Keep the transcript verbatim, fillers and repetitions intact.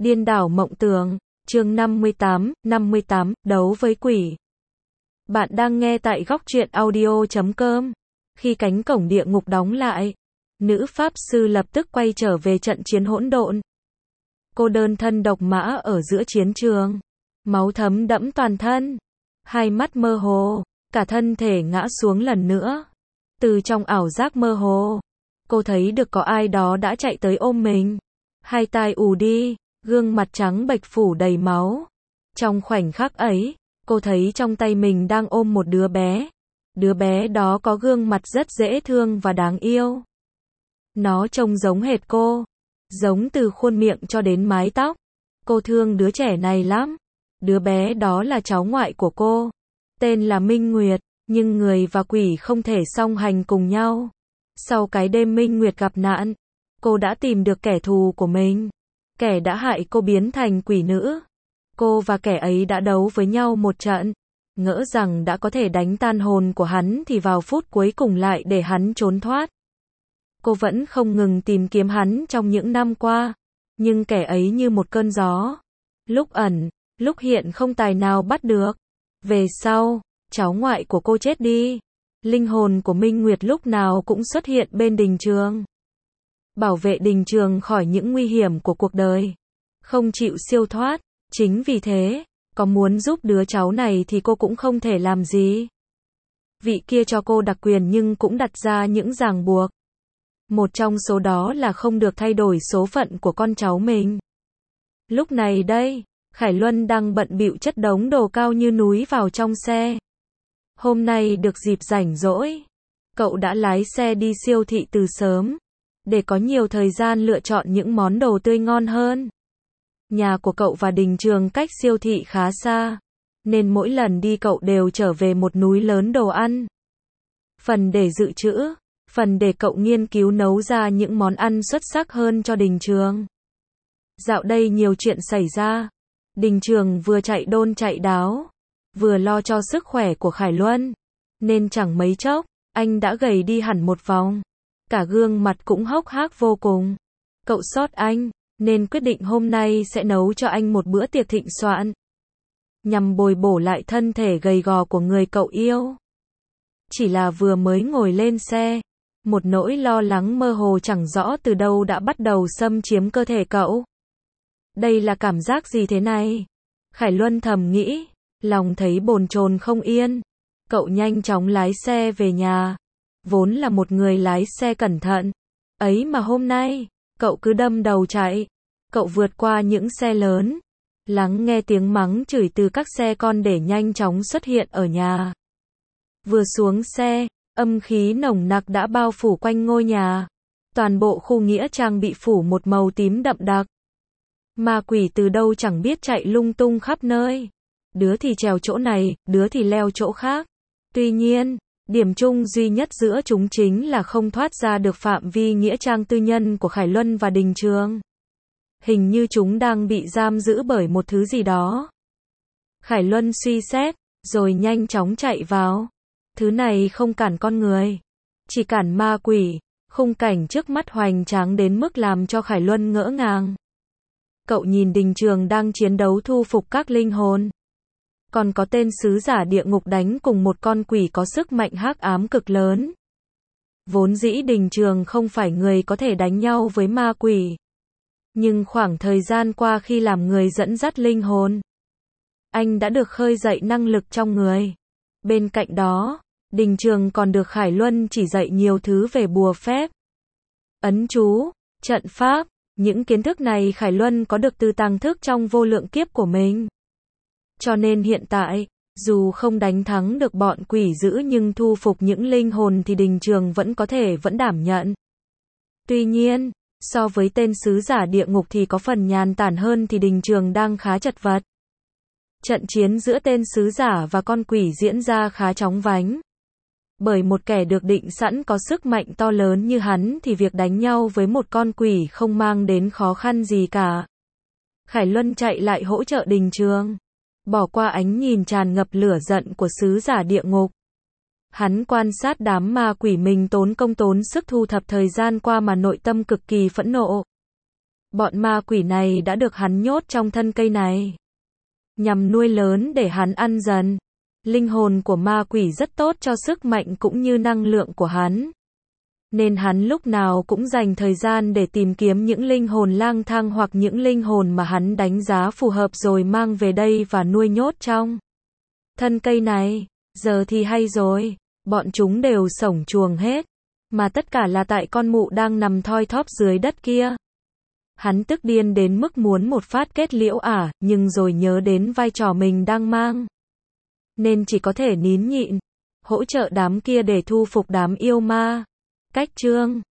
Điên đảo mộng tưởng, chương năm mươi tám, năm mươi tám, đấu với quỷ. Bạn đang nghe tại góc truyện audio chấm com. Khi cánh cổng địa ngục đóng lại, nữ pháp sư lập tức quay trở về trận chiến hỗn độn. Cô đơn thân độc mã ở giữa chiến trường, máu thấm đẫm toàn thân, hai mắt mơ hồ, cả thân thể ngã xuống lần nữa. Từ trong ảo giác mơ hồ, cô thấy được có ai đó đã chạy tới ôm mình. Hai tai ù đi, gương mặt trắng bệch phủ đầy máu. Trong khoảnh khắc ấy, cô thấy trong tay mình đang ôm một đứa bé. Đứa bé đó có gương mặt rất dễ thương và đáng yêu. Nó trông giống hệt cô, giống từ khuôn miệng cho đến mái tóc. Cô thương đứa trẻ này lắm. Đứa bé đó là cháu ngoại của cô, tên là Minh Nguyệt, nhưng người và quỷ không thể song hành cùng nhau. Sau cái đêm Minh Nguyệt gặp nạn, cô đã tìm được kẻ thù của mình, kẻ đã hại cô biến thành quỷ nữ. Cô và kẻ ấy đã đấu với nhau một trận, ngỡ rằng đã có thể đánh tan hồn của hắn thì vào phút cuối cùng lại để hắn trốn thoát. Cô vẫn không ngừng tìm kiếm hắn trong những năm qua, nhưng kẻ ấy như một cơn gió, lúc ẩn, lúc hiện không tài nào bắt được. Về sau, cháu ngoại của cô chết đi, linh hồn của Minh Nguyệt lúc nào cũng xuất hiện bên đình trường, bảo vệ đình trường khỏi những nguy hiểm của cuộc đời, không chịu siêu thoát. Chính vì thế, có muốn giúp đứa cháu này thì cô cũng không thể làm gì. Vị kia cho cô đặc quyền nhưng cũng đặt ra những ràng buộc. Một trong số đó là không được thay đổi số phận của con cháu mình. Lúc này đây, Khải Luân đang bận bịu chất đống đồ cao như núi vào trong xe. Hôm nay được dịp rảnh rỗi, cậu đã lái xe đi siêu thị từ sớm, để có nhiều thời gian lựa chọn những món đồ tươi ngon hơn. Nhà của cậu và đình trường cách siêu thị khá xa, nên mỗi lần đi cậu đều trở về một núi lớn đồ ăn. Phần để dự trữ, phần để cậu nghiên cứu nấu ra những món ăn xuất sắc hơn cho đình trường. Dạo đây nhiều chuyện xảy ra. Đình trường vừa chạy đôn chạy đáo, vừa lo cho sức khỏe của Khải Luân, nên chẳng mấy chốc, anh đã gầy đi hẳn một vòng. Cả gương mặt cũng hốc hác vô cùng. Cậu sót anh, nên quyết định hôm nay sẽ nấu cho anh một bữa tiệc thịnh soạn, nhằm bồi bổ lại thân thể gầy gò của người cậu yêu. Chỉ là vừa mới ngồi lên xe, một nỗi lo lắng mơ hồ chẳng rõ từ đâu đã bắt đầu xâm chiếm cơ thể cậu. Đây là cảm giác gì thế này? Khải Luân thầm nghĩ, lòng thấy bồn chồn không yên. Cậu nhanh chóng lái xe về nhà. Vốn là một người lái xe cẩn thận, ấy mà hôm nay, cậu cứ đâm đầu chạy. Cậu vượt qua những xe lớn, lắng nghe tiếng mắng chửi từ các xe con để nhanh chóng xuất hiện ở nhà. Vừa xuống xe, âm khí nồng nặc đã bao phủ quanh ngôi nhà. Toàn bộ khu nghĩa trang bị phủ một màu tím đậm đặc. Ma quỷ từ đâu chẳng biết chạy lung tung khắp nơi. Đứa thì trèo chỗ này, đứa thì leo chỗ khác. Tuy nhiên, điểm chung duy nhất giữa chúng chính là không thoát ra được phạm vi nghĩa trang tư nhân của Khải Luân và đình trường. Hình như chúng đang bị giam giữ bởi một thứ gì đó. Khải Luân suy xét, rồi nhanh chóng chạy vào. Thứ này không cản con người, chỉ cản ma quỷ. Khung cảnh trước mắt hoành tráng đến mức làm cho Khải Luân ngỡ ngàng. Cậu nhìn đình trường đang chiến đấu thu phục các linh hồn. Còn có tên sứ giả địa ngục đánh cùng một con quỷ có sức mạnh hắc ám cực lớn. Vốn dĩ đình trường không phải người có thể đánh nhau với ma quỷ. Nhưng khoảng thời gian qua khi làm người dẫn dắt linh hồn, anh đã được khơi dậy năng lực trong người. Bên cạnh đó, đình trường còn được Khải Luân chỉ dạy nhiều thứ về bùa phép, ấn chú, trận pháp. Những kiến thức này Khải Luân có được từ tàng thức trong vô lượng kiếp của mình. Cho nên hiện tại, dù không đánh thắng được bọn quỷ dữ nhưng thu phục những linh hồn thì đình trường vẫn có thể vẫn đảm nhận. Tuy nhiên, so với tên sứ giả địa ngục thì có phần nhàn tản hơn thì đình trường đang khá chật vật. Trận chiến giữa tên sứ giả và con quỷ diễn ra khá chóng vánh. Bởi một kẻ được định sẵn có sức mạnh to lớn như hắn thì việc đánh nhau với một con quỷ không mang đến khó khăn gì cả. Khải Luân chạy lại hỗ trợ đình trường, bỏ qua ánh nhìn tràn ngập lửa giận của sứ giả địa ngục. Hắn quan sát đám ma quỷ mình tốn công tốn sức thu thập thời gian qua mà nội tâm cực kỳ phẫn nộ. Bọn ma quỷ này đã được hắn nhốt trong thân cây này, nhằm nuôi lớn để hắn ăn dần. Linh hồn của ma quỷ rất tốt cho sức mạnh cũng như năng lượng của hắn, nên hắn lúc nào cũng dành thời gian để tìm kiếm những linh hồn lang thang hoặc những linh hồn mà hắn đánh giá phù hợp rồi mang về đây và nuôi nhốt trong thân cây này. Giờ thì hay rồi, bọn chúng đều sổng chuồng hết, mà tất cả là tại con mụ đang nằm thoi thóp dưới đất kia. Hắn tức điên đến mức muốn một phát kết liễu ả, nhưng rồi nhớ đến vai trò mình đang mang, nên chỉ có thể nín nhịn, hỗ trợ đám kia để thu phục đám yêu ma. Cách chương